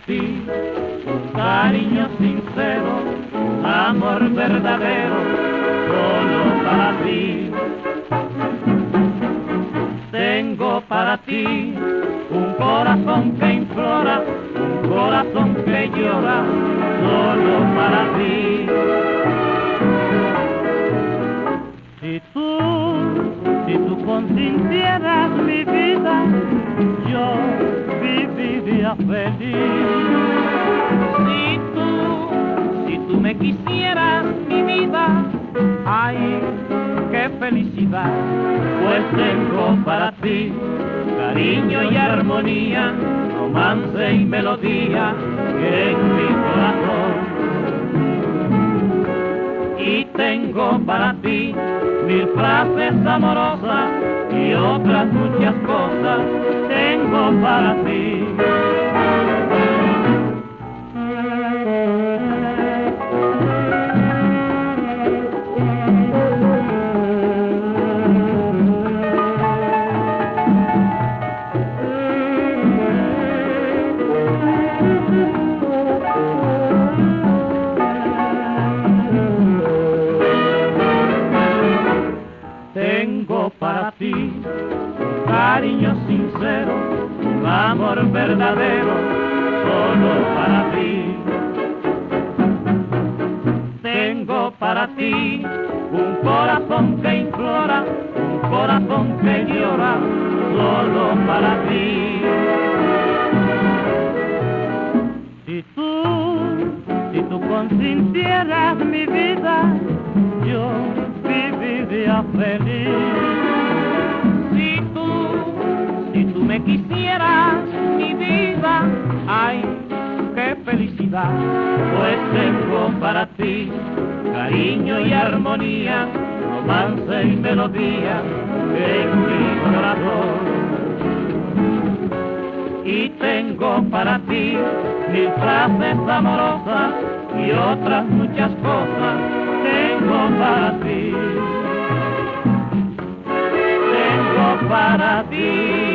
ti, un cariño sincero, un amor verdadero, solo para ti. Tengo para ti un corazón que implora, un corazón que llora, solo para ti. Si tú consintieras mi vida, yo viviría feliz. Si tú me quisieras, mi vida, ay, qué felicidad, pues tengo para ti cariño y armonía, romance y melodía en mi corazón. Y tengo para ti mil frases amorosas y otras muchas cosas tengo para ti. Tengo para ti un cariño sincero, un amor verdadero, solo para ti. Tengo para ti un corazón que implora, un corazón que llora, solo para ti. Si tú consintieras mi vida, yo viviría feliz. Si tú me quisieras, mi vida, ay, qué felicidad, pues tengo para ti cariño y armonía, romance y melodía en mi corazón. Y tengo para ti mil frases amorosas y otras muchas cosas tengo para ti. Tengo para ti.